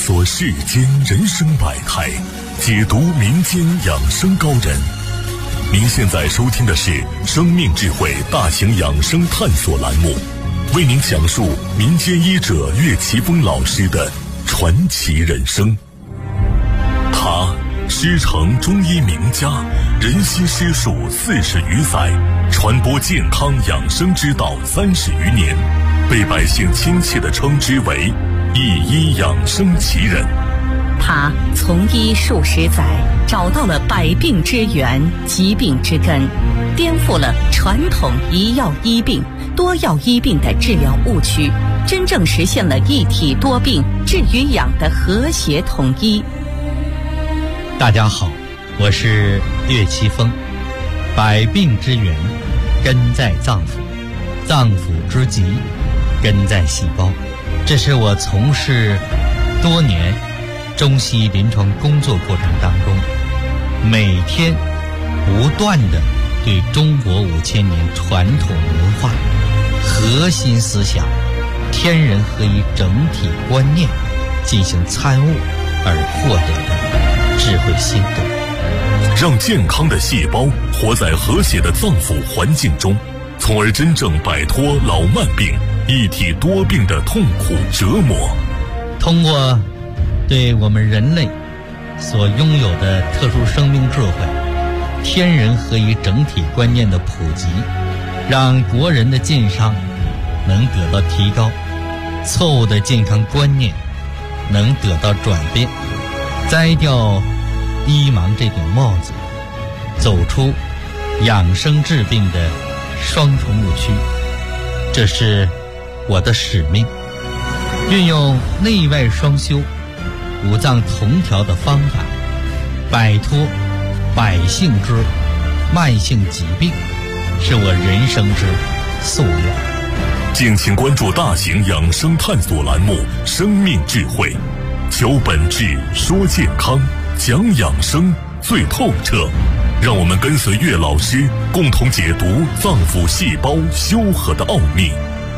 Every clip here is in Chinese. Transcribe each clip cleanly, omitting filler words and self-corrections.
索世间人生百态，解读民间养生高人。您现在收听的是生命智慧大型养生探索栏目，为您讲述民间医者岳奇峰老师的传奇人生。他师承中医名家，人心师术40余载，传播健康养生之道30余年，被百姓亲切地称之为一医养生奇人。 他从医数十载，找到了百病之源、疾病之根，颠覆了传统一药医病、多药医病的治疗误区，真正实现了一体多病、治与养的和谐统一。 大家好，我是岳奇峰。百病之源根在脏腑，脏腑之疾根在细胞。这是我从事多年中西医临床工作过程当中，每天不断的对中国5000年传统文化核心思想天人合一整体观念进行参悟而获得的智慧心得， 让健康的细胞活在和谐的脏腑环境中，从而真正摆脱老慢病、一体多病的痛苦折磨。 通过对我们人类所拥有的特殊生命智慧、天人合一整体观念的普及，让国人的健康能得到提高，错误的健康观念能得到转变，摘掉医盲这顶帽子，走出养生治病的双重误区。这是我的使命，运用内外双修、五脏同调的方法，摆脱百姓之慢性疾病，是我人生之夙愿。 敬请关注大型养生探索栏目《生命智慧》，求本质，说健康，讲养生最透彻。让我们跟随岳老师，共同解读脏腑细胞修和的奥秘。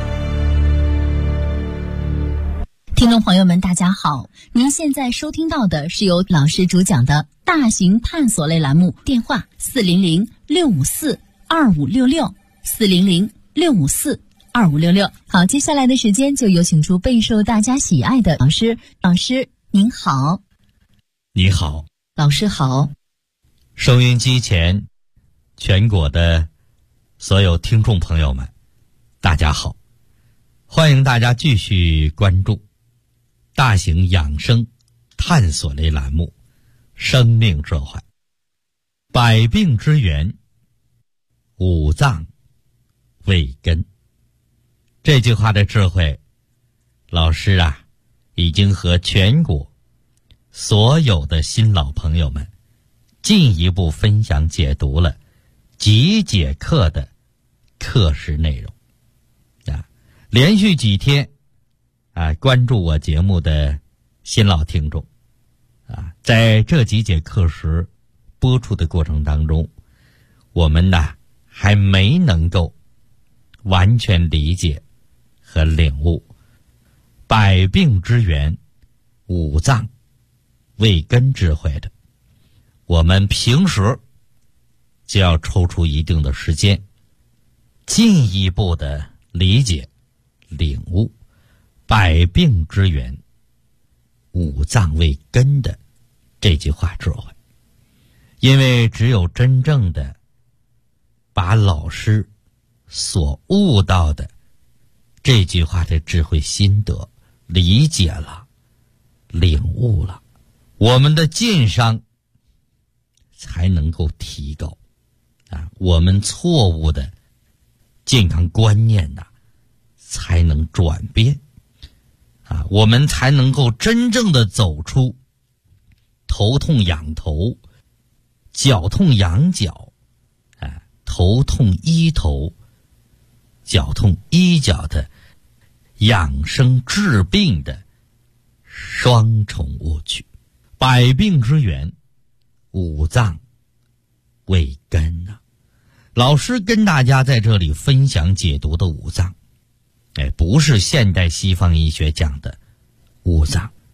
听众朋友们大家好，您现在收听到的是由老师主讲的大型探索类栏目，电话400-654-2566 400-654-2566。好，接下来的时间就有请出备受大家喜爱的老师。老师您好。 你好。 老师好。 收音机前全国的所有听众朋友们大家好，欢迎大家继续关注大型养生探索类栏目生命智慧。百病之源，五脏为根。这句话的智慧，老师已经和全国所有的新老朋友们进一步分享解读了几节课的课时内容。连续几天关注我节目的新老听众在这几节课时播出的过程当中，我们还没能够完全理解和领悟百病之源，五脏为根智慧的。我们平时就要抽出一定的时间，进一步的理解领悟百病之源，五脏为根的这句话智慧。因为只有真正的把老师所悟到的这句话的智慧心得理解了、领悟了，我们的健康才能够提高我们错误的健康观念才能转变我们才能够真正的走出头痛仰头、脚痛仰脚头痛医头、脚痛医脚的养生治病的双重误区。百病之源，五脏为根老师跟大家在这里分享解读的五脏不是现代西方医学讲的五脏，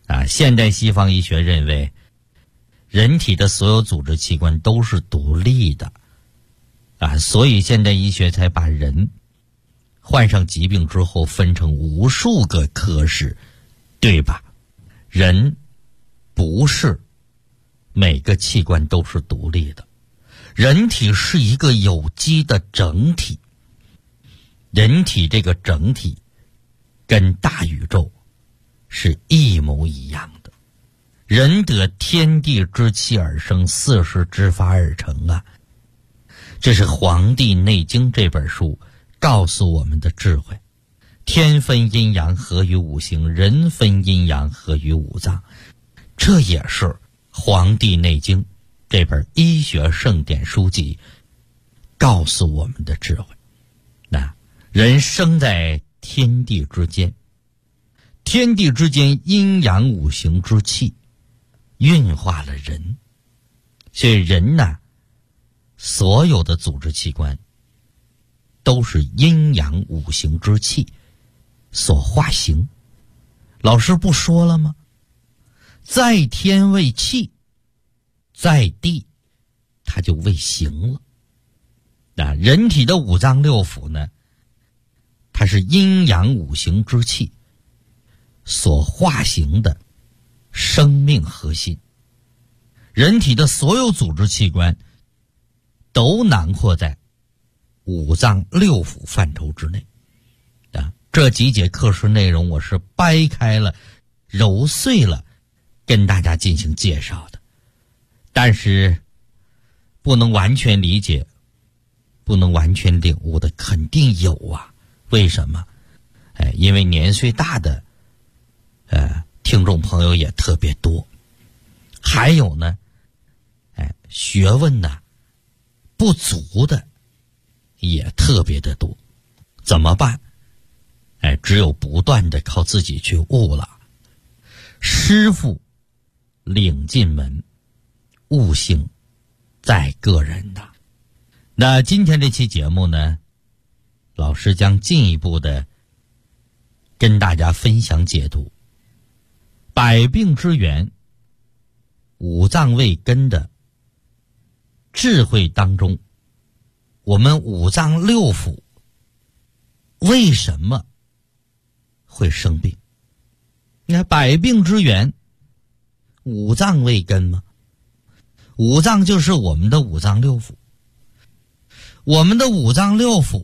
现代西方医学认为，人体的所有组织器官都是独立的，所以现代医学才把人患上疾病之后分成无数个科室，对吧？人不是每个器官都是独立的，人体是一个有机的整体，人体这个整体跟大宇宙是一模一样的。人得天地之气而生，四时之发而成啊！这是《黄帝内经》这本书告诉我们的智慧。天分阴阳合于五行，人分阴阳合于五脏，这也是《黄帝内经》这本医学圣典书籍告诉我们的智慧。人生在天地之间，天地之间阴阳五行之气运化了人，所以人呢，所有的组织器官都是阴阳五行之气所化形。老师不说了吗？在天为气，在地它就为形了。人体的五脏六腑呢，它是阴阳五行之气所化形的生命核心。人体的所有组织器官都囊括在五脏六腑范畴之内。这几节课时内容我是掰开了揉碎了跟大家进行介绍的，但是不能完全理解，不能完全领悟的肯定有啊。为什么？因为年岁大的听众朋友也特别多，还有呢学问呢不足的也特别的多。怎么办？只有不断的靠自己去悟了。师傅领进门，悟性在个人的。那今天这期节目呢，老师将进一步的跟大家分享解读百病之源五脏为根的智慧当中，我们五脏六腑为什么会生病？你看百病之源五脏为根吗？五脏就是我们的五脏六腑，我们的五脏六腑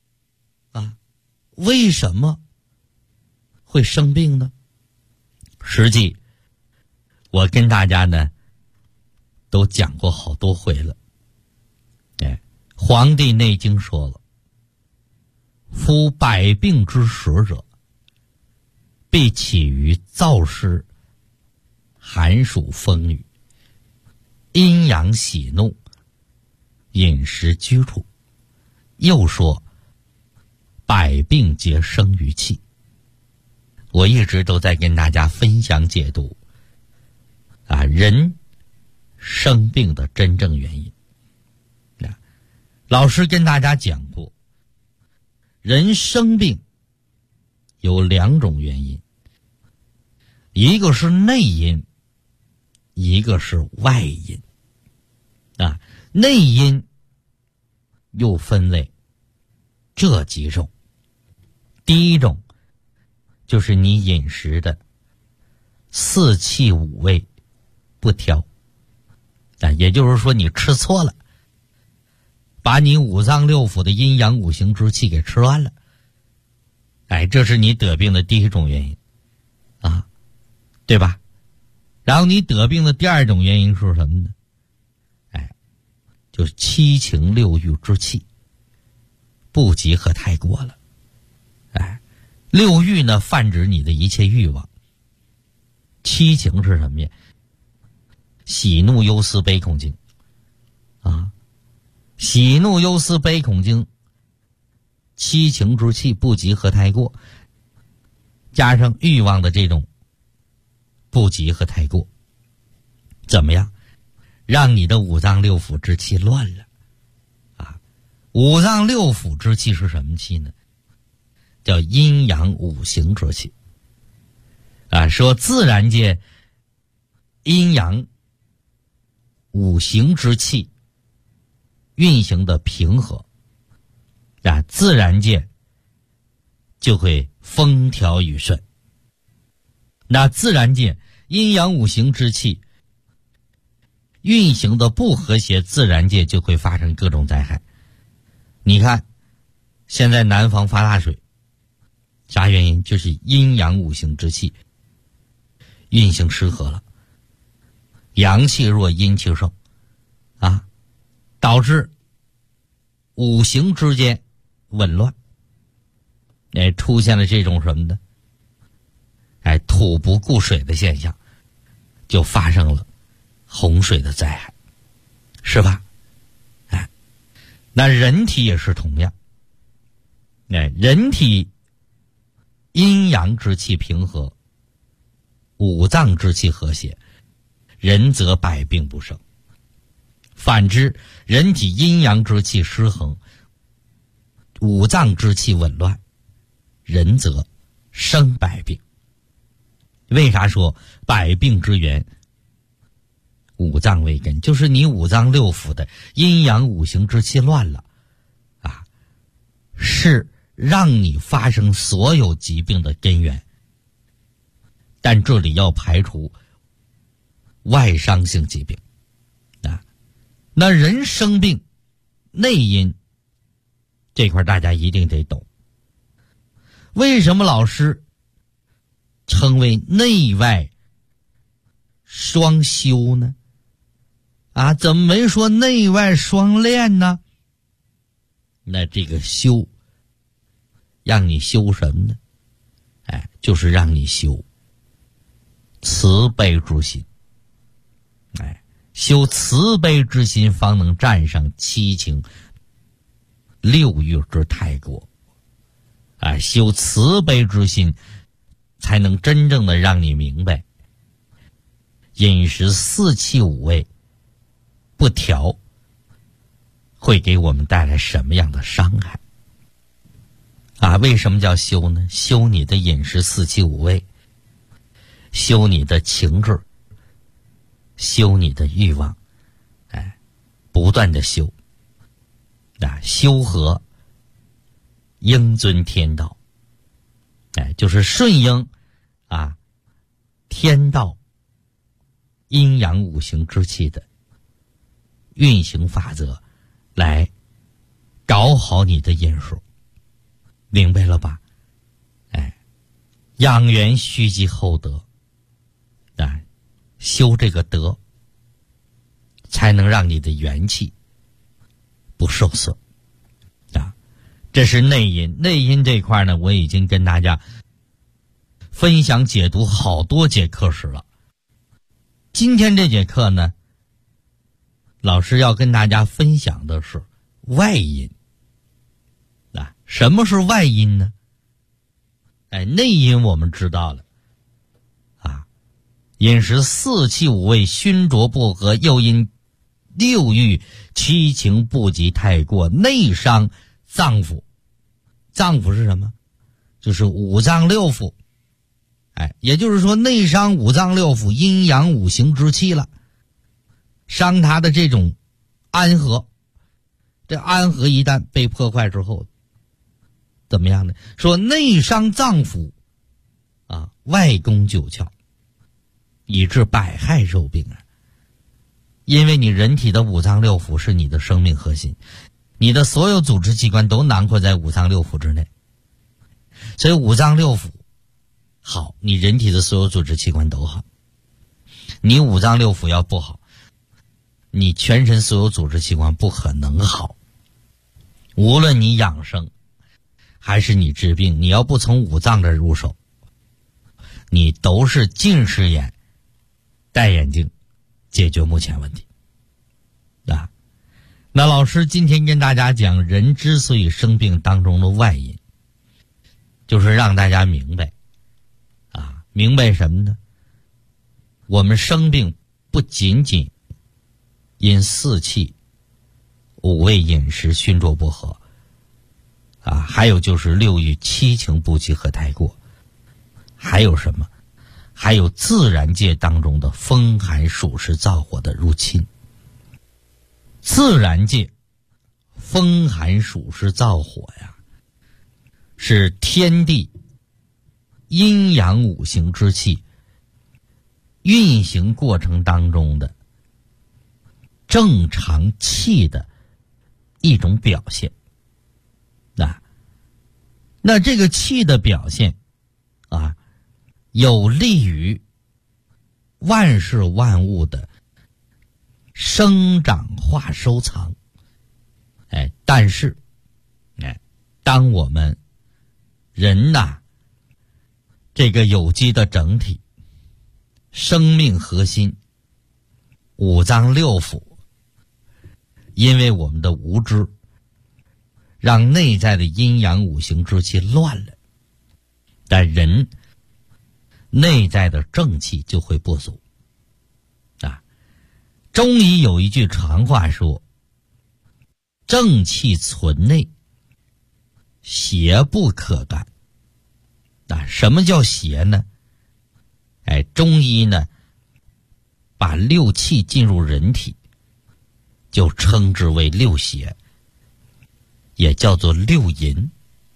为什么会生病呢？实际我跟大家呢都讲过好多回了。黄帝内经说了，夫百病之始者，必起于燥湿、寒暑风雨、阴阳喜怒、饮食居处。又说百病皆生于气。我一直都在跟大家分享解读人生病的真正原因。老师跟大家讲过，人生病有两种原因，一个是内因，一个是外因。内因又分为这几种。第一种就是你饮食的四气五味不调，也就是说你吃错了，把你五脏六腑的阴阳五行之气给吃乱了。这是你得病的第一种原因对吧？然后你得病的第二种原因是什么呢？就是七情六欲之气不及和太过了。六欲呢泛指你的一切欲望，七情是什么呀？喜怒忧思悲恐惊喜怒忧思悲恐惊，七情之气不及和太过，加上欲望的这种不及和太过，怎么样？让你的五脏六腑之气乱了五脏六腑之气是什么气呢？叫阴阳五行之气说自然界阴阳五行之气运行的平和，自然界就会风调雨顺。那自然界阴阳五行之气运行的不和谐，自然界就会发生各种灾害。你看现在南方发大水，啥原因？就是阴阳五行之气运行失和了，阳气弱阴气盛导致五行之间紊乱，出现了这种什么呢？土不顾水的现象，就发生了洪水的灾害，是吧？那人体也是同样，人体阴阳之气平和，五脏之气和谐，人则百病不生。反之，人体阴阳之气失衡，五脏之气紊乱，人则生百病。为啥说百病之源五脏为根？就是你五脏六腑的阴阳五行之气乱了是让你发生所有疾病的根源。但这里要排除外伤性疾病那人生病内因这块大家一定得懂。为什么老师称为内外双修呢？怎么没说内外双练呢？那这个修让你修什么呢？就是让你修慈悲之心。修慈悲之心，方能战胜七情六欲之太过。修慈悲之心，才能真正的让你明白饮食四气五味不调会给我们带来什么样的伤害为什么叫修呢？修你的饮食四气五味，修你的情志，修你的欲望，不断的修修和应遵天道，就是顺应天道阴阳五行之气的运行法则，来搞好你的饮食，明白了吧？养元须积厚德，修这个德，才能让你的元气不受损这是内因。内因这块呢，我已经跟大家分享解读好多节课时了。今天这节课呢，老师要跟大家分享的是外因什么是外因呢？内因我们知道了饮食四气五味熏灼不和，又因六欲七情不及太过，内伤脏腑。脏腑是什么？就是五脏六腑。也就是说内伤五脏六腑阴阳五行之气了，伤它的这种安和。这安和一旦被破坏之后怎么样呢？说内伤脏腑外攻九窍，以致百害受病因为你人体的五脏六腑是你的生命核心，你的所有组织器官都囊括在五脏六腑之内，所以五脏六腑好，你人体的所有组织器官都好。你五脏六腑要不好，你全身所有组织器官不可能好。无论你养生还是你治病，你要不从五脏这入手，你都是近视眼戴眼镜解决目前问题那老师今天跟大家讲人之所以生病当中的外因，就是让大家明白明白什么呢？我们生病不仅仅因四气五味饮食熏灼不和还有就是六欲七情不及和太过，还有什么？ 还有自然界当中的风寒暑湿燥火的入侵。自然界风寒暑湿燥火呀，是天地阴阳五行之气运行过程当中的正常气的一种表现。那这个气的表现啊，有利于万事万物的生长化收藏。但是当我们人这个有机的整体，生命核心，五脏六腑，因为我们的无知，让内在的阴阳五行之气乱了，但人内在的正气就会不足。中医有一句常话说，正气存内，邪不可干。什么叫邪呢？中医呢，把六气进入人体，就称之为六邪，也叫做六淫。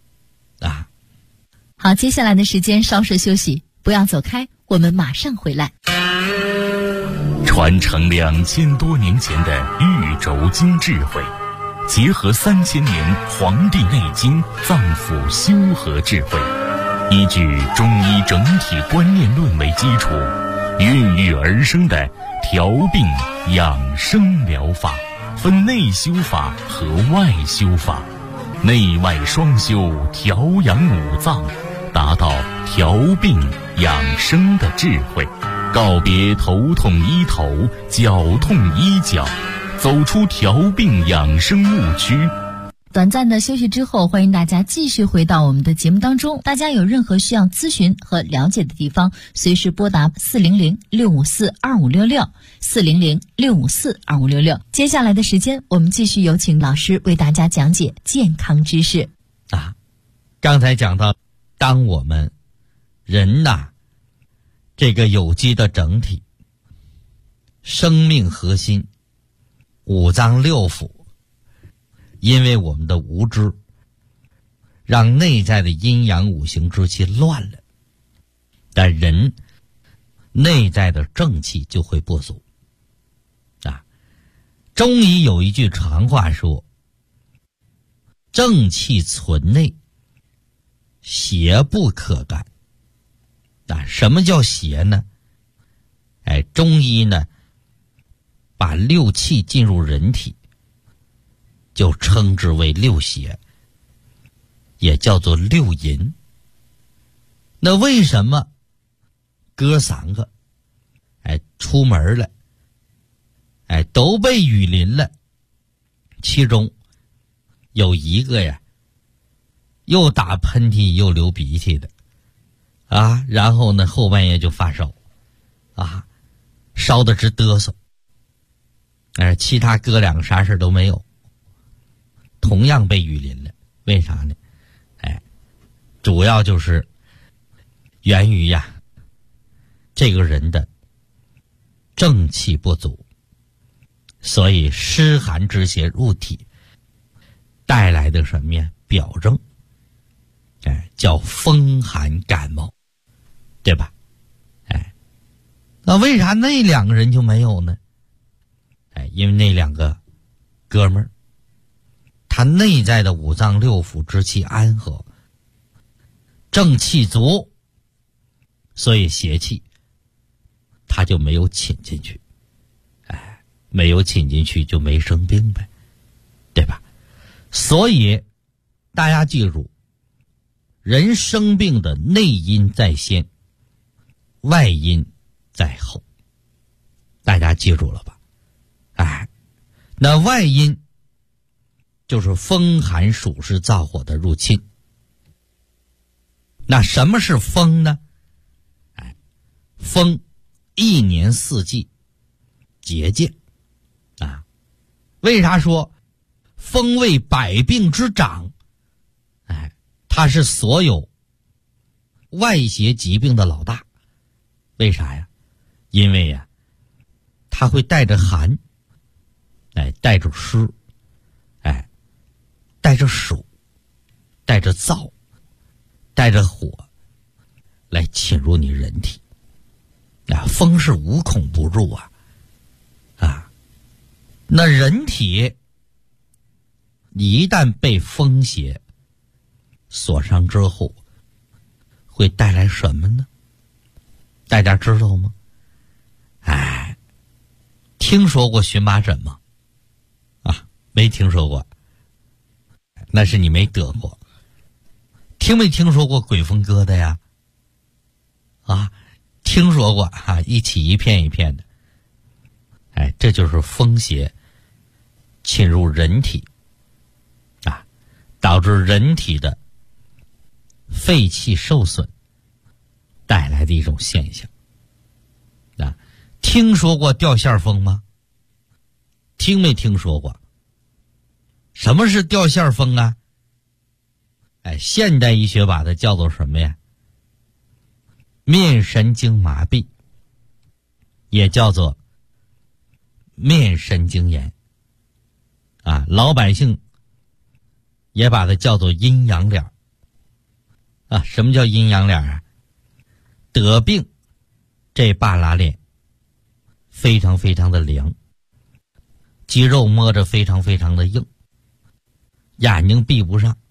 好，接下来的时间稍事休息，不要走开，我们马上回来。 传承2000多年前的玉轴经智慧，结合3000年《黄帝内经》脏腑修和智慧，依据中医整体观念论为基础，孕育而生的调病养生疗法，分内修法和外修法，内外双修，调养五脏，达到调病养生的智慧，告别头痛医头，脚痛医脚，走出调病养生误区。 短暂的休息之后，欢迎大家继续回到我们的节目当中。大家有任何需要咨询和了解的地方，随时拨打400-654-2566 400-654-2566。接下来的时间，我们继续有请老师为大家讲解健康知识。 刚才讲到，当我们人这个有机的整体，生命核心，五脏六腑，因为我们的无知，让内在的阴阳五行之气乱了，但人内在的正气就会不足。中医有一句常话说，正气存内，邪不可干。什么叫邪呢？中医呢，把六气进入人体，就称之为六邪，也叫做六淫。那为什么哥3个出门了，都被雨淋了，其中有一个呀又打喷嚏又流鼻涕的然后呢后半夜就发烧烧得直嘚瑟，其他哥2个啥事都没有，同样被雨淋了。为啥呢？主要就是源于这个人的正气不足，所以湿寒之邪入体带来的什么呀？表征叫风寒感冒，对吧？那为啥那2个人就没有呢？因为那2个哥们儿，他内在的五脏六腑之气安和，正气足，所以邪气他就没有侵进去，没有侵进去就没生病呗，对吧？所以大家记住，人生病的内因在先，外因在后，大家记住了吧？那外因就是风寒暑湿燥火的入侵。那什么是风呢？风一年四季节见为啥说风为百病之长？它是所有外邪疾病的老大。 为啥呀？因为呀，它会带着寒，带着湿，带着暑，带着燥，带着火，来侵入你人体。风是无孔不入那人体一旦被风邪所伤之后，会带来什么呢？大家知道吗？听说过荨麻疹吗？没听说过，那是你没得过。听没听说过鬼风疙瘩呀？听说过一起一片一片的。这就是风邪侵入人体导致人体的肺气受损带来的一种现象。听说过掉线风吗？听没听说过？什么是掉线风啊？现代医学把它叫做什么呀？面神经麻痹，也叫做面神经炎老百姓也把它叫做阴阳脸什么叫阴阳脸得病这半拉脸非常非常的凉，肌肉摸着非常非常的硬，眼睛闭不上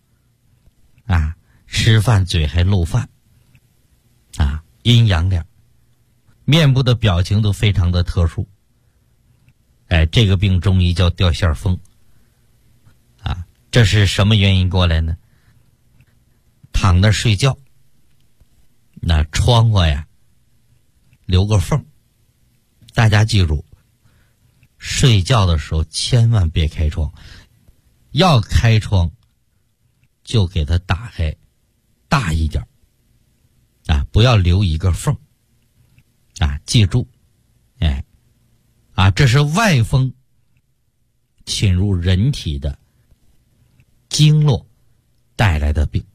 吃饭嘴还漏饭阴阳脸，面部的表情都非常的特殊。这个病中医叫掉线风这是什么原因过来呢？躺着睡觉，那窗户呀留个缝，大家记住，睡觉的时候千万别开窗，要开窗就给它打开大一点不要留一个缝记住这是外风侵入人体的经络带来的病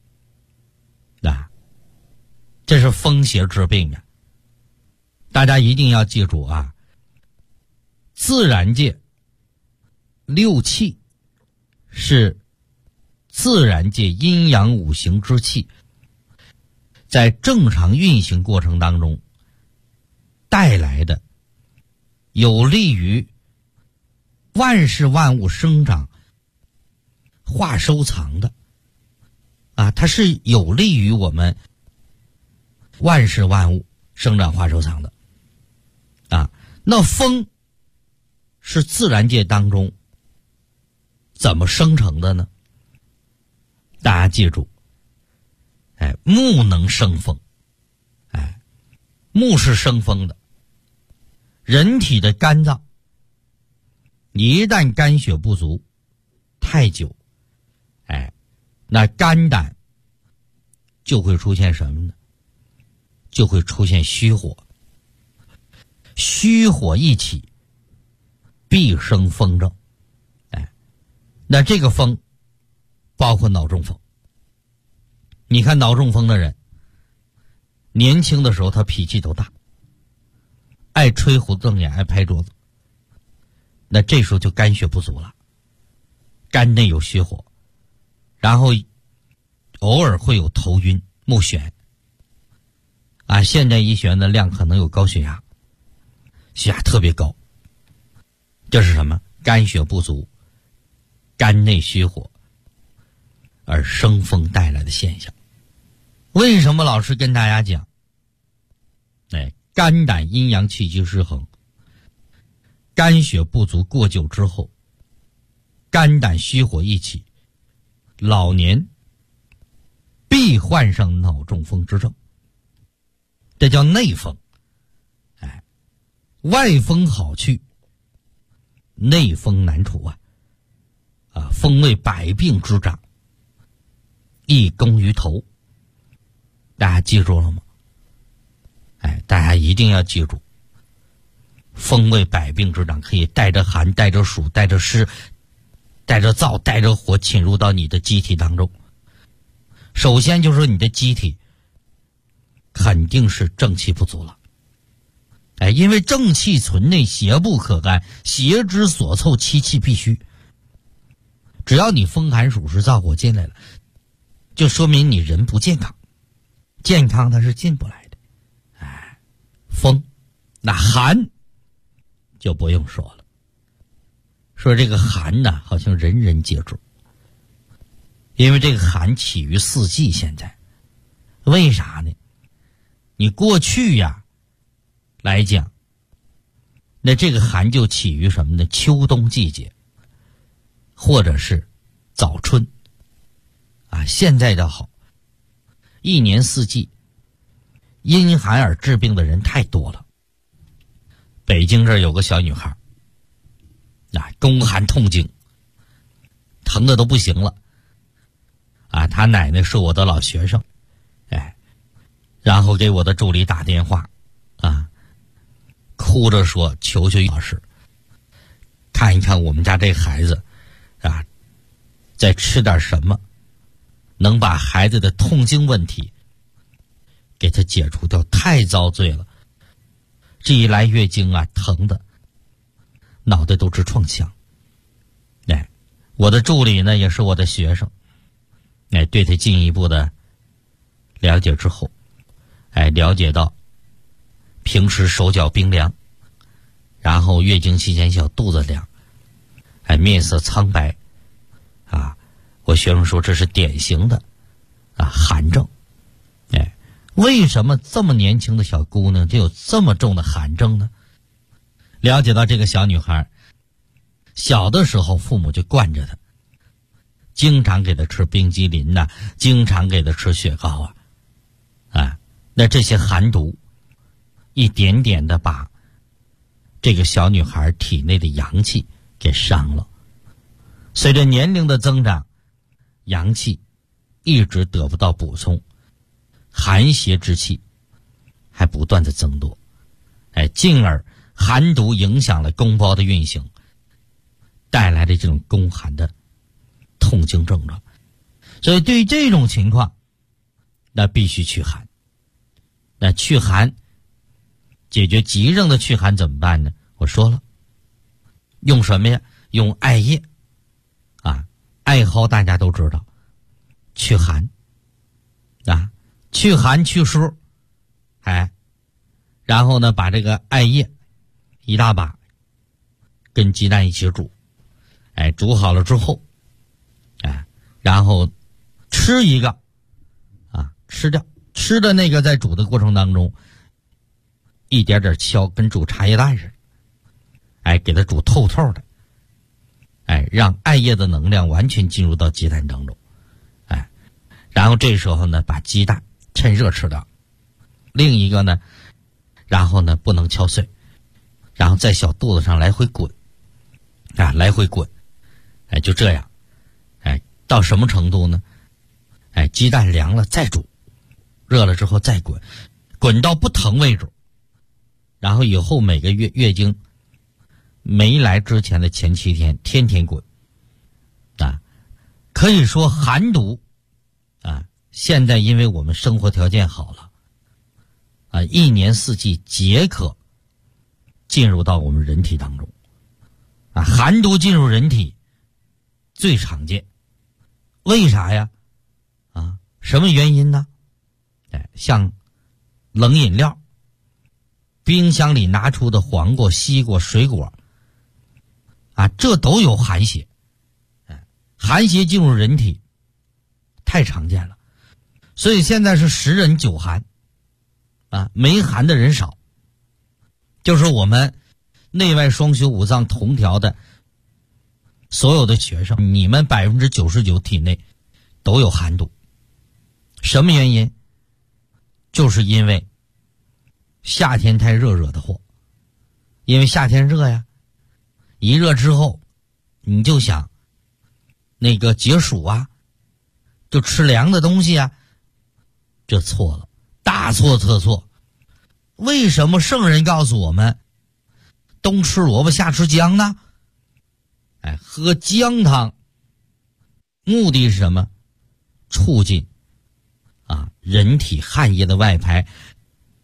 这是风邪之病大家一定要记住自然界六气是自然界阴阳五行之气在正常运行过程当中带来的有利于万事万物生长化收藏的它是有利于我们万事万物生长化收藏的那风是自然界当中怎么生成的呢？大家记住木能生风木是生风的。人体的肝脏一旦肝血不足太久那肝胆就会出现什么呢？就会出现虚火，虚火一起必生风症那这个风包括脑中风。你看脑中风的人年轻的时候他脾气都大，爱吹胡子瞪眼，爱拍桌子，那这时候就肝血不足了，肝内有虚火，然后偶尔会有头晕目眩现代医学的量可能有高血压，血压特别高，这是什么？肝血不足，肝内虚火而生风带来的现象。为什么老师跟大家讲肝胆阴阳气机失衡，肝血不足过久之后，肝胆虚火一起，老年必患上脑中风之症，这叫内风外风好去，内风难除风为百病之长，一攻于头。大家记住了吗？大家一定要记住，风为百病之长，可以带着寒，带着暑，带着湿，带着燥，带着火侵入到你的机体当中。首先就是你的机体肯定是正气不足了因为正气存内，邪不可干，邪之所凑，其气必虚。只要你风寒暑湿燥火进来了，就说明你人不健康，健康它是进不来的。风，那寒就不用说了。说这个寒呢，好像人人皆知，因为这个寒起于四季。现在为啥呢？你过去呀来讲，那这个寒就起于什么呢？秋冬季节，或者是早春现在的好，一年四季因寒而治病的人太多了。北京这儿有个小女孩宫寒痛经，疼的都不行了她奶奶是我的老学生，然后给我的助理打电话哭着说求求老师看一看我们家这孩子再吃点什么能把孩子的痛经问题给他解除掉，太遭罪了。这一来月经疼的脑袋都直撞墙。我的助理呢也是我的学生，对他进一步的了解之后，了解到平时手脚冰凉，然后月经期间小肚子凉，面色苍白我学生说这是典型的寒症。为什么这么年轻的小姑娘就有这么重的寒症呢？了解到这个小女孩小的时候父母就惯着她，经常给她吃冰激凌经常给她吃雪糕那这些寒毒一点点的把这个小女孩体内的阳气给伤了。随着年龄的增长，阳气一直得不到补充，寒邪之气还不断的增多，进而寒毒影响了宫包的运行，带来的这种宫寒的痛经症状。所以对于这种情况，那必须祛寒。那祛寒解决急症的祛寒怎么办呢？我说了，用什么呀？用艾叶艾蒿大家都知道，祛寒祛寒祛湿，然后呢把这个艾叶一大把跟鸡蛋一起煮，煮好了之后然后吃一个吃掉，吃的那个在煮的过程当中一点点敲，跟煮茶叶蛋似的，给它煮透透的，让艾叶的能量完全进入到鸡蛋当中，然后这时候呢把鸡蛋趁热吃掉，另一个呢然后呢不能敲碎，然后在小肚子上来回滚来回滚，就这样，到什么程度呢？鸡蛋凉了再煮，热了之后再滚，滚到不疼为止。然后以后每个月经没来之前的前7天天天滚可以说寒毒现在因为我们生活条件好了一年四季皆可进入到我们人体当中寒毒进入人体最常见。为啥呀？什么原因呢？像冷饮料，冰箱里拿出的黄瓜、西瓜、水果这都有寒邪。寒邪进入人体太常见了，所以现在是10人9寒没寒的人少。就是我们内外双修五脏同调的所有的学生，你们99%体内都有寒毒。什么原因？就是因为夏天太热惹的祸。因为夏天热呀，一热之后你就想那个解暑就吃凉的东西这错了，大错特错。为什么圣人告诉我们冬吃萝卜夏吃姜呢？喝姜汤目的是什么？促进人体汗液的外排，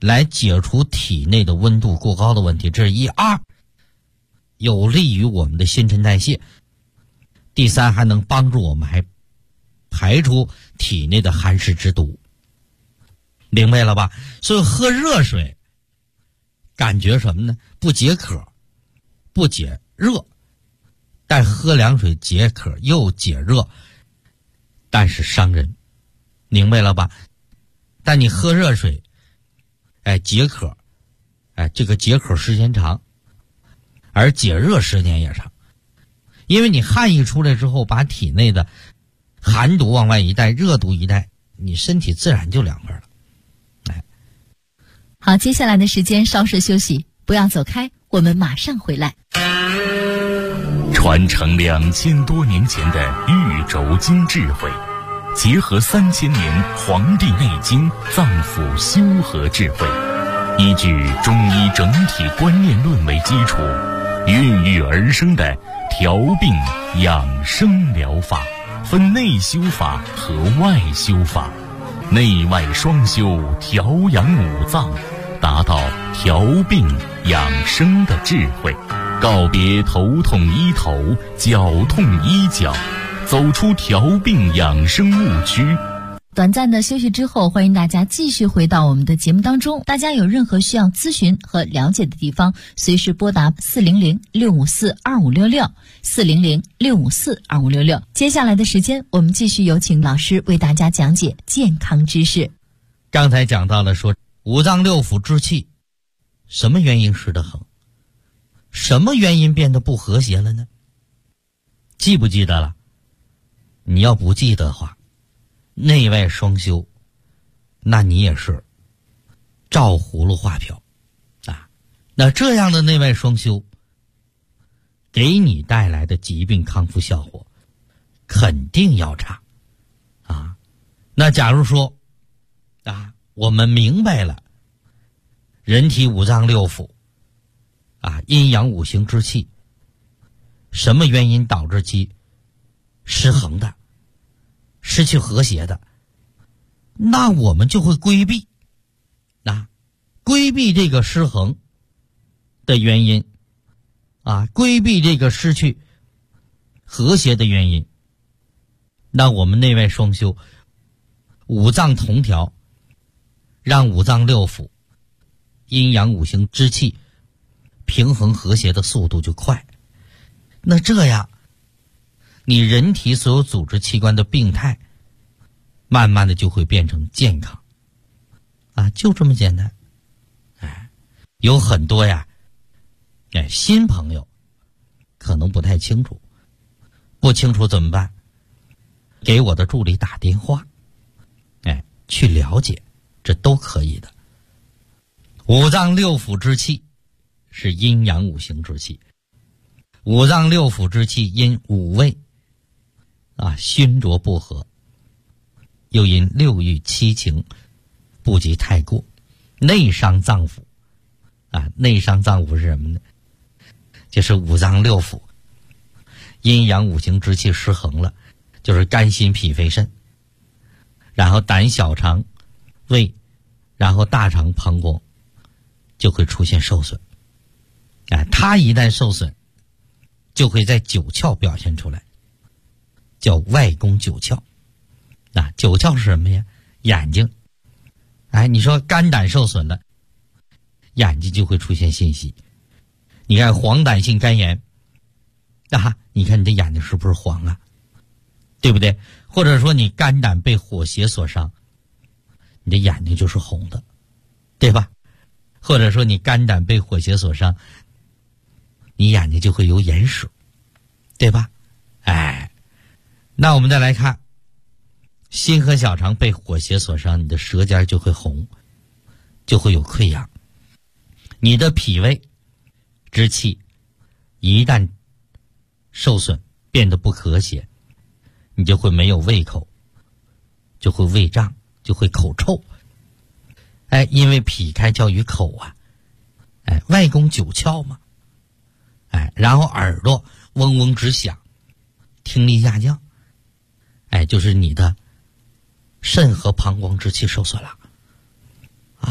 来解除体内的温度过高的问题，这是一。二，有利于我们的新陈代谢。第三，还能帮助我们还排出体内的寒湿之毒。明白了吧？所以喝热水感觉什么呢？不解渴，不解热，但喝凉水解渴又解热，但是伤人。明白了吧？但你喝热水解渴，这个解渴时间长，而解热时间也长。因为你汗一出来之后，把体内的寒毒往外一带，热毒一带，你身体自然就凉快了。 好，接下来的时间稍事休息，不要走开，我们马上回来。 传承2000多年前的玉轴经智慧，结合3000年《黄帝内经》脏腑修和智慧，依据中医整体观念论为基础，孕育而生的调病养生疗法，分内修法和外修法，内外双修，调养五脏，达到调病养生的智慧，告别头痛医头，脚痛医脚，走出调病养生误区。 短暂的休息之后，欢迎大家继续回到我们的节目当中。大家有任何需要咨询和了解的地方，随时拨打400-654-2566 400-654-2566。接下来的时间，我们继续有请老师为大家讲解健康知识。 刚才讲到了说五脏六腑之气什么原因失得衡，什么原因变得不和谐了呢？记不记得了？你要不记得的话，内外双修，那你也是照葫芦画瓢啊。那这样的内外双修给你带来的疾病康复效果肯定要差啊。那假如说我们明白了人体五脏六腑阴阳五行之气什么原因导致其失衡的，失去和谐的，那我们就会规避这个失衡的原因规避这个失去和谐的原因。那我们内外双修，五脏同调，让五脏六腑阴阳五行之气平衡和谐的速度就快。那这样你人体所有组织器官的病态慢慢的就会变成健康就这么简单。有很多新朋友可能不太清楚，不清楚怎么办？给我的助理打电话去了解，这都可以的。五脏六腑之气是阴阳五行之气，五脏六腑之气因五味熏浊不和，又因六欲七情不及太过，内伤脏腑内伤脏腑是什么呢？就是五脏六腑阴阳五行之气失衡了，就是肝心脾肺肾，然后胆小肠胃，然后大肠膀胱就会出现受损它一旦受损就会在九窍表现出来，叫外攻九窍九窍是什么呀？眼睛你说肝胆受损了，眼睛就会出现信息。你看黄疸性肝炎你看你的眼睛是不是黄对不对？或者说你肝胆被火邪所伤，你的眼睛就是红的，对吧？或者说你肝胆被火邪所伤，你眼睛就会有眼屎，对吧？那我们再来看心和小肠被火邪所伤，你的舌尖就会红，就会有溃疡。你的脾胃之气一旦受损，变得不和谐，你就会没有胃口，就会胃胀，就会口臭。因为脾开窍于口外攻九窍嘛。然后耳朵嗡嗡直响，听力下降，就是你的肾和膀胱之气受损了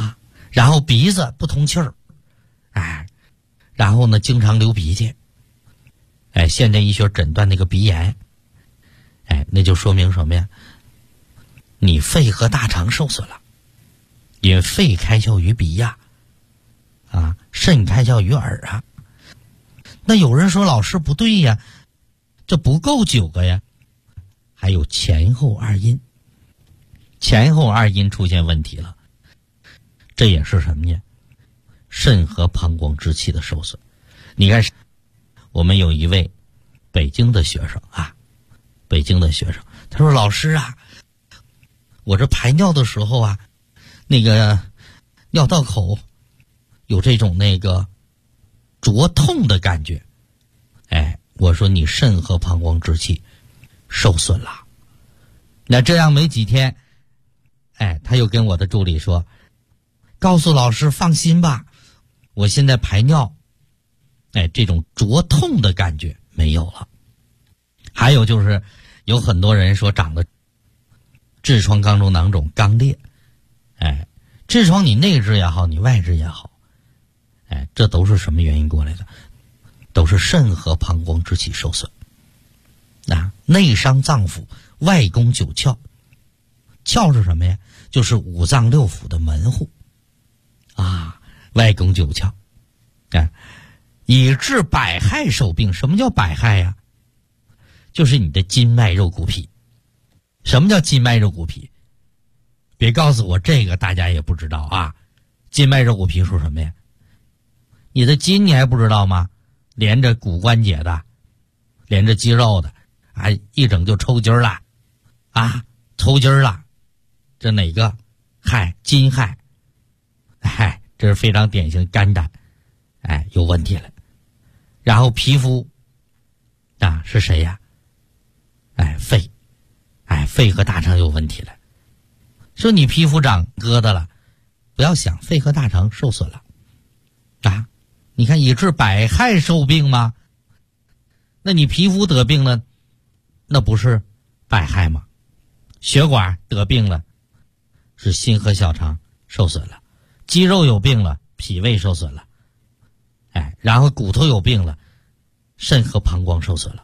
然后鼻子不通气儿，然后呢经常流鼻涕，现代医学诊断那个鼻炎，那就说明什么呀？你肺和大肠受损了，因为肺开窍于鼻呀，肾开窍于耳啊。那有人说老师不对呀，这不够9个呀，还有前后2阴，前后2阴出现问题了，这也是什么呢？肾和膀胱之气的受损。你看，我们有一位北京的学生，他说老师啊，我这排尿的时候啊，那个尿道口有这种那个灼痛的感觉。我说你肾和膀胱之气受损了。那这样没几天，他又跟我的助理说，告诉老师放心吧，我现在排尿，这种灼痛的感觉没有了。还有就是有很多人说长了痔疮肛中囊肿肛裂，痔疮你内痔也好，你外痔也好，这都是什么原因过来的？都是肾和膀胱之气受损。内伤脏腑，外攻9窍。窍是什么呀？就是5脏6腑的门户外攻9窍，以致百害受病。什么叫百害呀？就是你的筋脉肉骨皮。什么叫筋脉肉骨皮？别告诉我这个大家也不知道啊。筋脉肉骨皮是什么呀？你的筋你还不知道吗？连着骨关节的，连着肌肉的，一整就抽筋了，抽筋了，这哪个害？筋害，这是非常典型肝胆，有问题了。然后皮肤，是谁呀？肺，肺和大肠有问题了。说你皮肤长疙瘩了，不要想肺和大肠受损了，你看以致百害受病吗？那你皮肤得病了，那不是百害吗？血管得病了，是心和小肠受损了；肌肉有病了，脾胃受损了；然后骨头有病了，肾和膀胱受损了。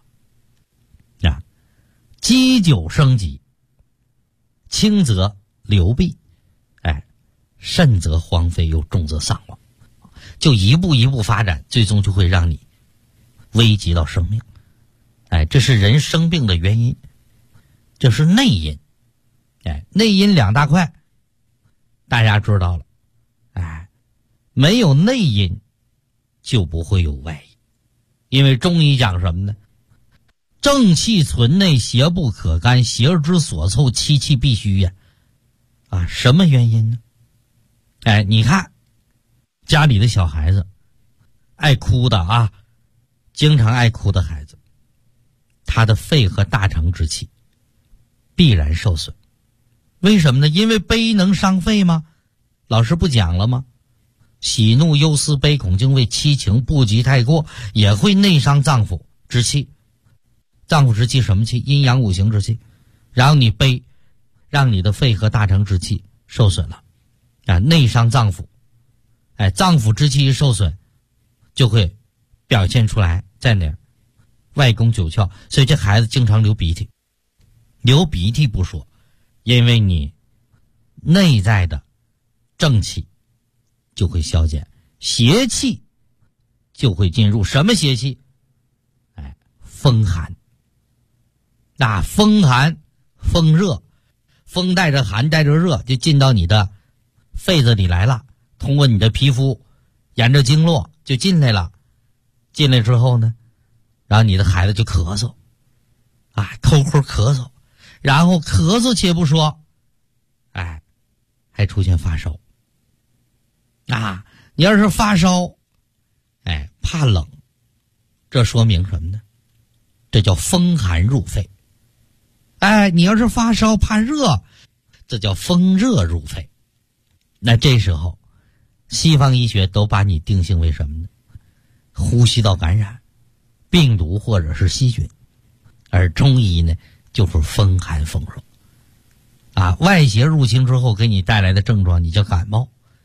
积久生疾，轻则流弊，甚则荒废，又重则丧亡。就一步一步发展，最终就会让你危及到生命。这是人生病的原因，这是内因。内因2大块，大家知道了。没有内因就不会有外因，因为中医讲什么呢？正气存内，邪不可干，邪之所凑，其气必虚呀。什么原因呢？你看家里的小孩子爱哭的经常爱哭的孩子，他的肺和大肠之气必然受损。为什么呢？因为悲能伤肺吗？老师不讲了吗？喜怒忧思悲恐惊畏七情不及太过，也会内伤脏腑之气。脏腑之气什么气？阴阳五行之气。然后你悲，让你的肺和大肠之气受损了，内伤脏腑。脏腑之气一受损，就会表现出来在哪儿？外攻9窍。所以这孩子经常流鼻涕。流鼻涕不说，因为你内在的正气就会消减，邪气就会进入。什么邪气？风寒。风寒风热，风带着寒带着热就进到你的肺子里来了，通过你的皮肤沿着经络就进来了。进来之后呢，然后你的孩子就咳嗽，抠抠咳嗽，然后咳嗽且不说，还出现发烧。你要是发烧，怕冷，这说明什么呢？这叫风寒入肺。你要是发烧怕热，这叫风热入肺。那这时候西方医学都把你定性为什么呢？呼吸道感染，病毒或者是细菌。而中医呢，就是风寒风热。外邪入侵之后给你带来的症状，你叫感冒。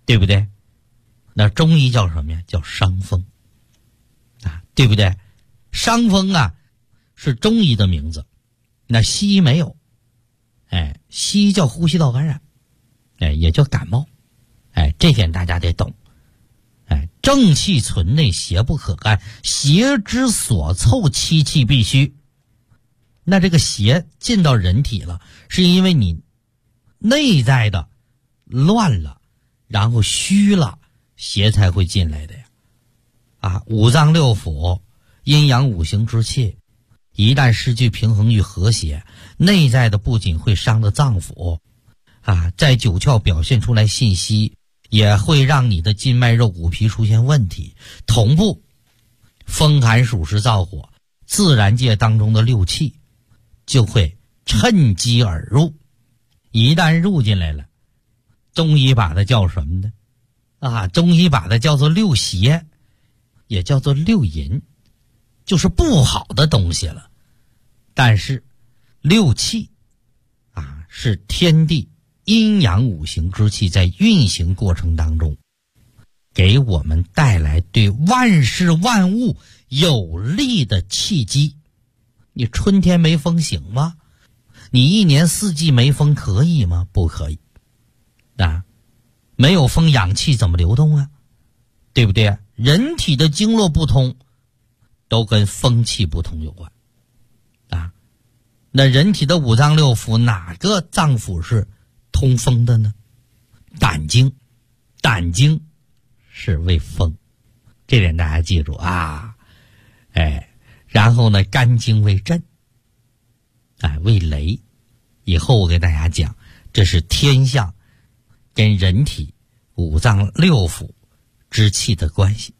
对不对？那中医叫什么呀？叫伤风啊，对不对？伤风啊是中医的名字，那西医没有。西医叫呼吸道感染，也叫感冒。这点大家得懂。正气存内，邪不可干，邪之所凑，七气必虚。那这个邪进到人体了，是因为你内在的乱了，然后虚了，邪才会进来的呀。五脏六腑、阴阳五行之气，一旦失去平衡与和谐，内在的不仅会伤了脏腑，在九窍表现出来信息，也会让你的筋脉肉骨皮出现问题。同步，风寒暑湿燥火，自然界当中的六气就会趁机而入。一旦入进来了，中医把它叫什么呢？中医把它叫做六邪，也叫做六淫，就是不好的东西了。但是六气是天地阴阳五行之气在运行过程当中给我们带来对万事万物有利的契机。你春天没风行吗？你一年四季没风可以吗？不可以。没有风，氧气怎么流动啊？对不对？人体的经络不通都跟风气不通有关。那人体的五脏六腑，哪个脏腑是通风的呢？胆经，胆经是为风，这点大家记住啊。然后呢，肝经为震，为雷。以后我给大家讲，这是天象跟人体五脏六腑之气的关系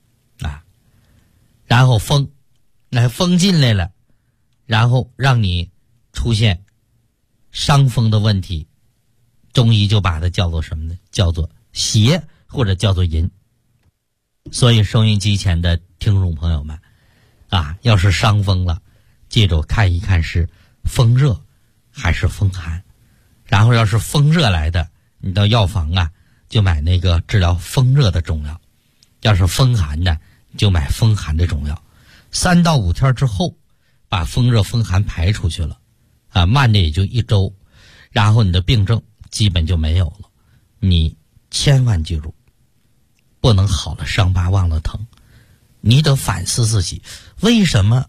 然后风，风进来了，然后让你出现伤风的问题，中医就把它叫做什么呢？叫做邪，或者叫做淫。所以收音机前的听众朋友们要是伤风了，记住看一看是风热还是风寒。然后要是风热来的，你到药房就买那个治疗风热的中药。要是风寒的，就买风寒的中药。3到5天之后，把风热风寒排出去了慢的也就1周，然后你的病症基本就没有了。你千万记住，不能好了伤疤忘了疼。你得反思自己，为什么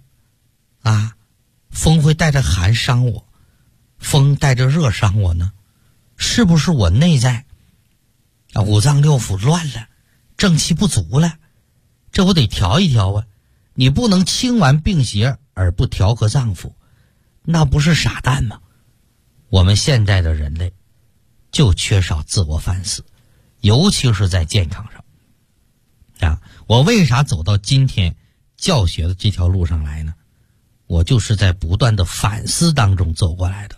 风会带着寒伤我，风带着热伤我呢？是不是我内在五脏六腑乱了，正气不足了？这我得调一调你不能清完病邪而不调和脏腑，那不是傻蛋吗？我们现在的人类就缺少自我反思，尤其是在健康上我为啥走到今天教学的这条路上来呢？我就是在不断的反思当中走过来的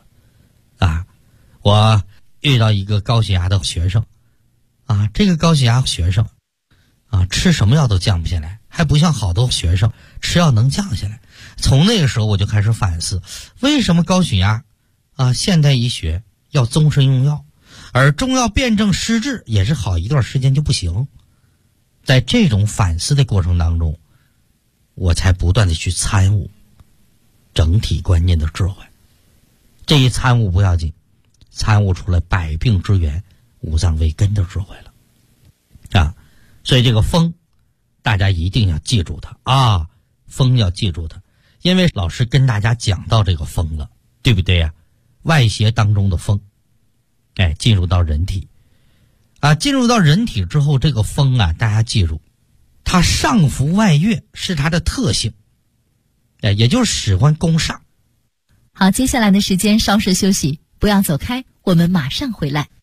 我遇到一个高血压的学生这个高血压学生吃什么药都降不下来，还不像好多学生吃药能降下来。从那个时候我就开始反思，为什么高血压现代医学要终身用药，而中药辨证施治也是好一段时间就不行。在这种反思的过程当中，我才不断的去参悟整体观念的智慧。这一参悟不要紧，参悟出来百病之源、五脏为根的智慧了所以这个风大家一定要记住它风要记住它，因为老师跟大家讲到这个风了，对不对呀？外邪当中的风进入到人体进入到人体之后，这个风大家记住，它上浮外越是它的特性也就是喜欢攻上。 好，接下来的时间稍事休息，不要走开，我们马上回来。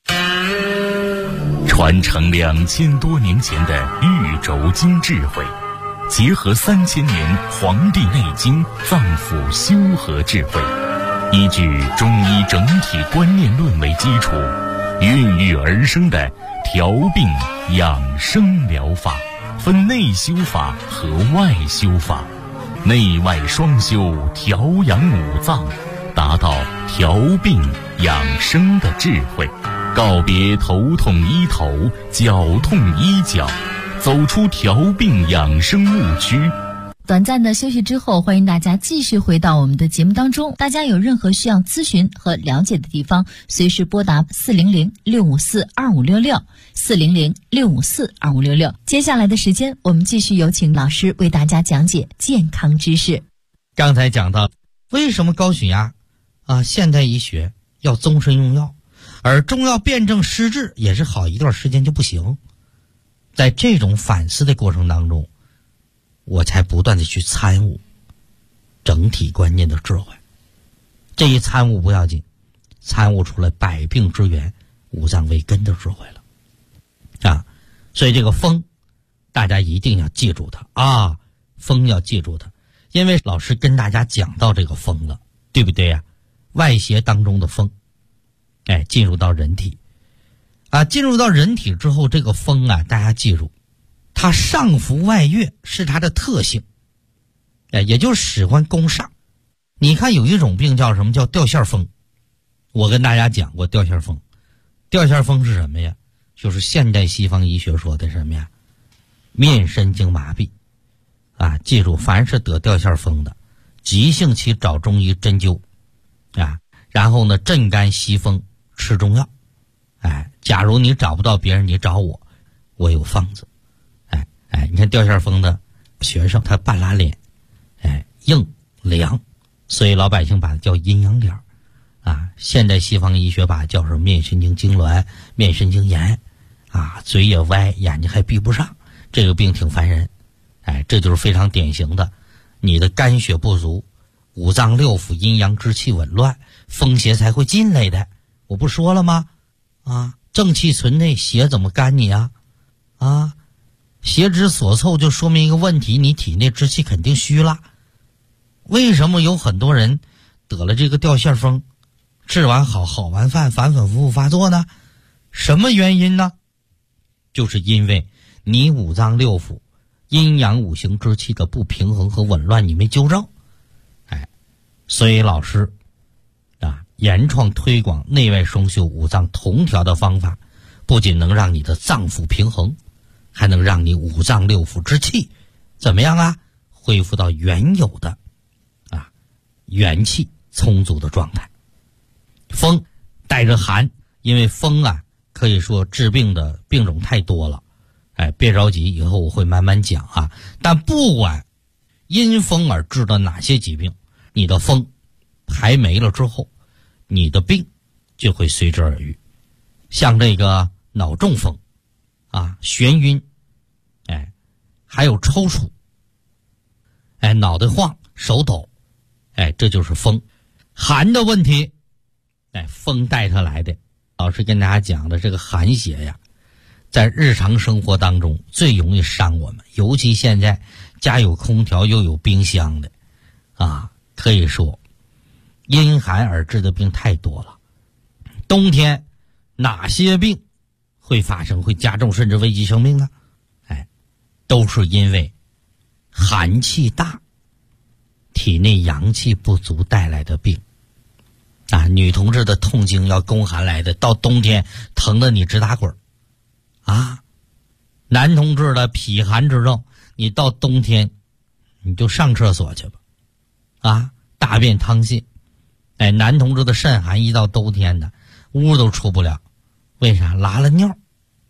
传承2000多年前的玉轴经智慧，结合3000年《黄帝内经》脏腑修和智慧，依据中医整体观念论为基础，孕育而生的调病养生疗法，分内修法和外修法，内外双修，调养五脏，达到调病养生的智慧。 告别头痛医头、脚痛医脚，走出调病养生误区。 短暂的休息之后，欢迎大家继续回到我们的节目当中。大家有任何需要咨询和了解的地方，随时拨打400-654-2566 400-654-2566。接下来的时间，我们继续有请老师为大家讲解健康知识。 刚才讲到为什么高血压现代医学要终身用药，而中药辨证施治也是好一段时间就不行。在这种反思的过程当中，我才不断的去参悟整体观念的智慧。这一参悟不要紧，参悟出来百病之源、五脏为根的智慧了所以这个风大家一定要记住它风要记住它，因为老师跟大家讲到这个风了，对不对呀？外邪当中的风进入到人体进入到人体之后，这个风大家记住，它上浮外越是它的特性也就是喜欢攻上。你看有一种病叫什么？叫掉线风。我跟大家讲过掉线风。掉线风是什么呀？就是现代西方医学说的什么呀？面神经麻痹记住，凡是得掉线风的，急性期找中医针灸然后呢镇肝息风，吃中药假如你找不到别人，你找我，我有方子你看掉线风的学生，他半拉脸硬凉，所以老百姓把它叫阴阳脸现代西方医学把它叫什么？面神经痉挛、面神经炎嘴也歪，眼睛还闭不上，这个病挺烦人这就是非常典型的你的肝血不足，五脏六腑阴阳之气紊乱，风邪才会进来的。我不说了吗正气存内，邪怎么干你邪之所凑，就说明一个问题，你体内之气肯定虚了。为什么有很多人得了这个掉线风，治完好完饭反反复复发作呢？什么原因呢？就是因为你五脏六腑阴阳五行之气的不平衡和紊乱你没纠正所以老师原创推广内外双修、五脏同调的方法，不仅能让你的脏腑平衡，还能让你五脏六腑之气怎么样恢复到原有的元气充足的状态。风带着寒，因为风可以说治病的病种太多了别着急，以后我会慢慢讲但不管因风而治的哪些疾病，你的风排没了之后，你的病就会随之而愈。像这个脑中风眩晕还有抽搐脑袋晃手抖这就是风。寒的问题风带它来的。老师跟大家讲的这个寒邪呀，在日常生活当中最容易伤我们，尤其现在家有空调又有冰箱的可以说因寒而致的病太多了。冬天哪些病会发生，会加重甚至危及生命呢？都是因为寒气大，体内阳气不足带来的病女同志的痛经要宫寒来的，到冬天疼得你直打滚男同志的脾寒之症，你到冬天你就上厕所去吧大便溏泻男同志的肾寒，一到冬天的屋都出不了，为啥？拉了尿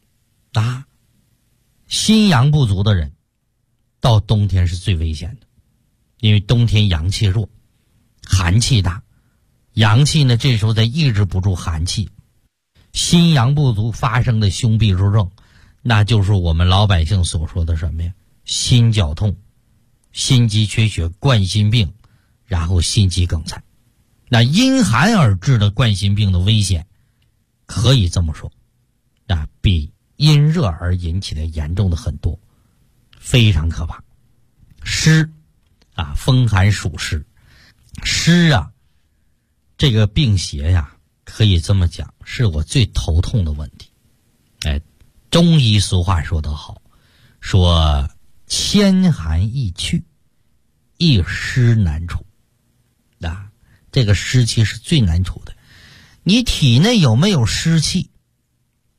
心阳不足的人到冬天是最危险的，因为冬天阳气弱，寒气大，阳气呢这时候在抑制不住寒气，心阳不足发生的胸痹之症，那就是我们老百姓所说的什么呀？心绞痛、心肌缺血、冠心病，然后心肌梗塞。那因寒而致的冠心病的危险，可以这么说比因热而引起的严重的很多，非常可怕。湿风寒属湿，湿这个病邪可以这么讲，是我最头痛的问题。中医俗话说得好，说千寒易去，一湿难除这个湿气是最难除的。你体内有没有湿气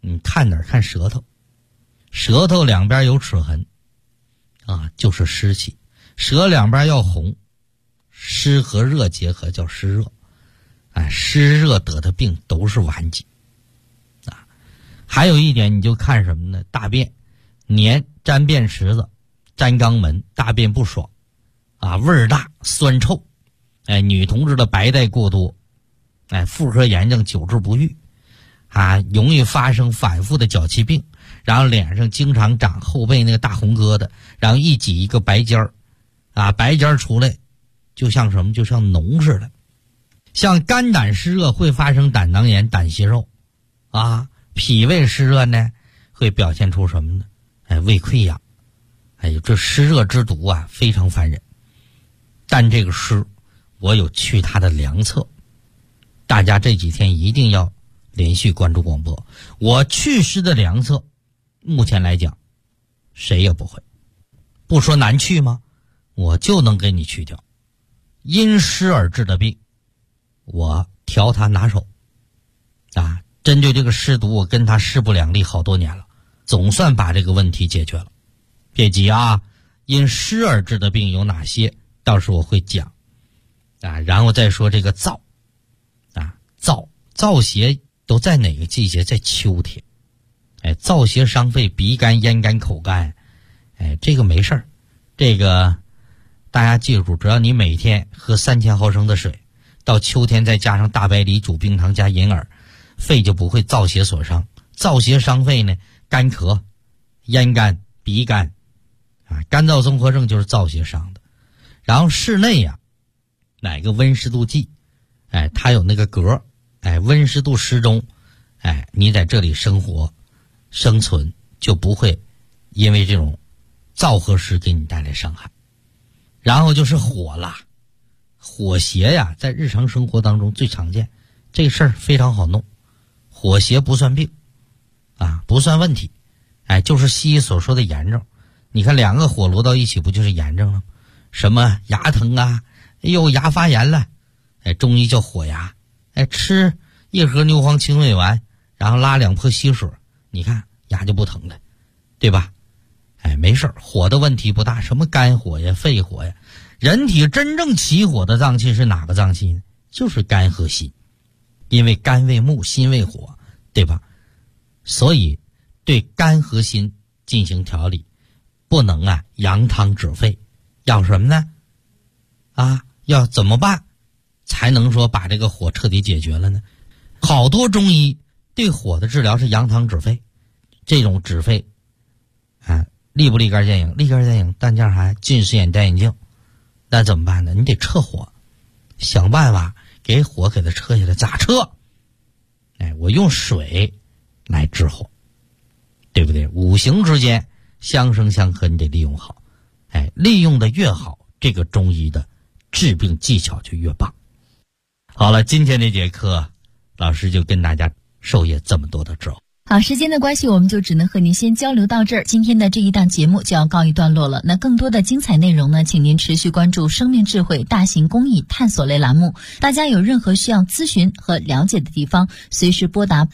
你看哪儿？看舌头，舌头两边有齿痕啊，就是湿气。舌两边要红，湿和热结合叫湿热。湿热得的病都是顽疾啊。还有一点，你就看什么呢？大便黏粘便池子，粘肛门，大便不爽啊，味儿大，酸臭。女同志的白带过多，妇科炎症久治不愈啊，容易发生反复的脚气病，然后脸上经常长后背那个大红疙瘩，然后一挤一个白尖儿啊，白尖儿出来就像什么？就像脓似的。像肝胆湿热会发生胆囊炎、胆息肉啊，脾胃湿热呢会表现出什么呢？胃溃疡。这湿热之毒啊，非常烦人。但这个湿我有去它的良策，大家这几天一定要连续关注广播。我祛湿的良策目前来讲谁也不会，不说难去吗？我就能给你去掉。因湿而治的病我调它拿手啊，针对这个湿毒我跟他势不两立好多年了，总算把这个问题解决了。别急啊，因湿而治的病有哪些到时候我会讲啊。然后再说这个燥啊，燥邪都在哪个季节？在秋天。燥邪伤肺，鼻干、咽干、口干，这个没事儿，这个大家记住，只要你每天喝3000毫升的水，到秋天再加上大白梨煮冰糖加银耳，肺就不会燥邪所伤。燥邪伤肺呢，干咳、咽干、鼻干啊，干燥综合症就是燥邪伤的。然后室内呀，哪个温湿度计，它有那个格，温湿度适中，你在这里生活生存就不会因为这种燥和湿给你带来伤害。然后就是火啦，火邪呀，在日常生活当中最常见，这个事儿非常好弄。火邪不算病啊，不算问题，就是西医所说的炎症。你看两个火摞到一起，不就是炎症了吗？什么牙疼啊，牙发炎了，中医叫火牙，吃1盒牛黄清胃丸，然后拉2泼稀水，你看牙就不疼了，对吧？没事，火的问题不大，什么肝火呀、肺火呀。人体真正起火的脏器是哪个脏器呢？就是肝和心，因为肝为木，心为火，对吧？所以对肝和心进行调理，不能扬汤止沸，要什么呢？要怎么办才能说把这个火彻底解决了呢？好多中医对火的治疗是扬汤止沸，这种止沸立不立竿见影？立竿见影，但叫啥？近视眼戴眼镜。那怎么办呢？你得撤火，想办法给火给它撤下来。咋撤？我用水来治火，对不对？五行之间相生相克，你得利用好。利用的越好，这个中医的治病技巧就越棒。好了，今天这节课老师就跟大家授业这么多的知识。 好，时间的关系，我们就只能和您先交流到这儿。今天的这一档节目就要告一段落了。那更多的精彩内容呢，请您持续关注生命智慧大型公益探索类栏目。大家有任何需要咨询和了解的地方，随时拨打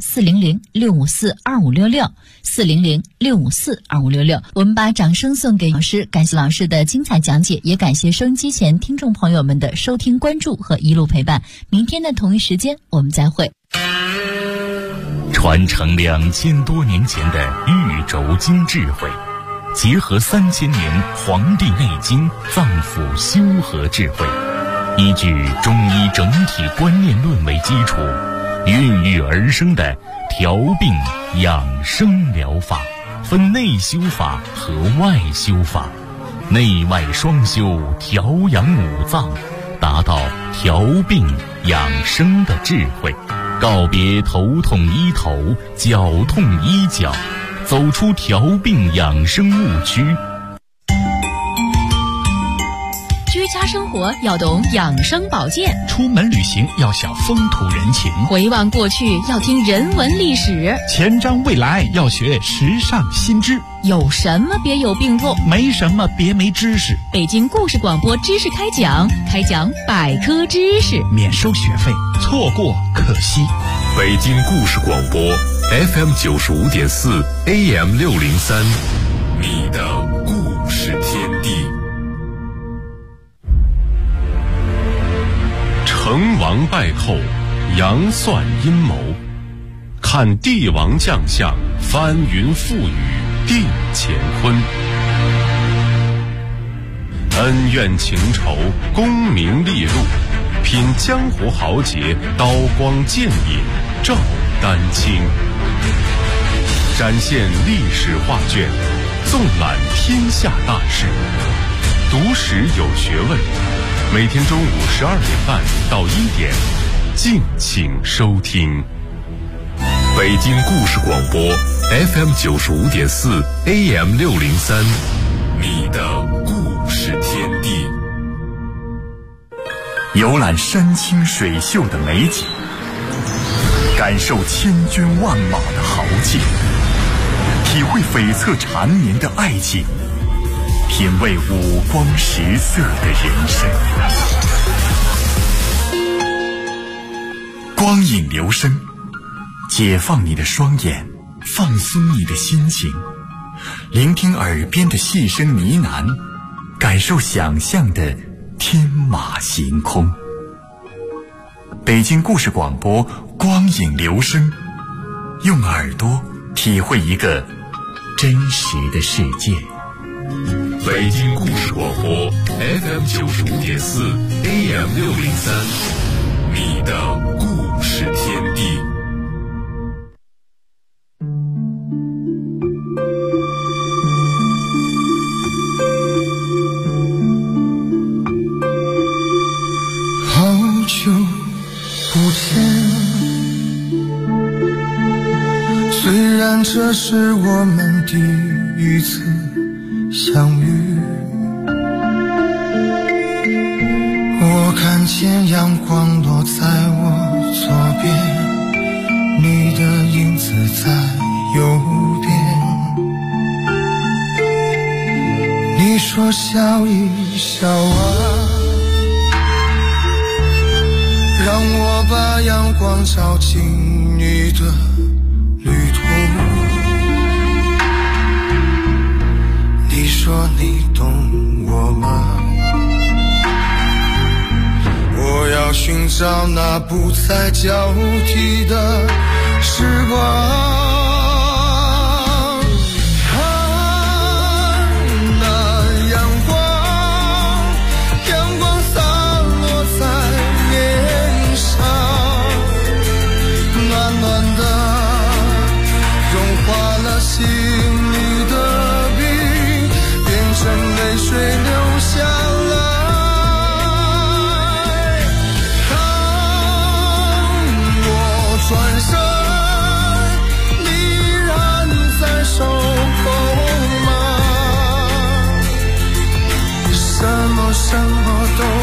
400-654-2566 400-654-2566。我们把掌声送给老师，感谢老师的精彩讲解，也感谢收音机前听众朋友们的收听关注和一路陪伴。明天的同一时间我们再会。 传承2000多年前的玉轴经智慧，结合3000年《黄帝内经》脏腑修和智慧，依据中医整体观念论为基础，孕育而生的调病养生疗法，分内修法和外修法，内外双修，调养五脏，达到调病养生的智慧。告别头痛医头，脚痛医脚，走出调病养生误区。 居家生活要懂养生保健， 出门旅行要晓风土人情， 回望过去要听人文历史， 前瞻未来要学时尚新知。 有什么别有病痛， 没什么别没知识。 北京故事广播知识开讲百科知识， 免收学费，错过可惜。 北京故事广播 FM 95.4 AM 603，你的故事天地。成王败寇，杨算阴谋，看帝王将相，翻云覆雨定乾坤。恩怨情仇，功名利禄，品江湖豪杰，刀光剑影照丹青。展现历史画卷，纵览天下大事，读史有学问。每天中午12点半到1点，敬请收听。北京故事广播 FM 95.4 AM 603，你的故事天地。 游览山清水秀的美景，感受千军万马的豪劲，体会悱恻缠绵的爱情，品味五光十色的人生。光影留声，解放你的双眼，放松你的心情，聆听耳边的细声呢喃，感受想象的天马行空。北京故事广播，光影留声，用耳朵体会一个真实的世界。 北京故事广播 FM 95.4 AM 603，你的故事天地。 好久不见，虽然这是我们第一次相遇，我看见阳光落在我左边，你的影子在右边。你说笑一笑啊，让我把阳光照进你的旅途。你说你懂我吗？我要寻找那不再交替的时光。心里的冰变成泪水流下来，当我转身，你仍在守候吗？什么都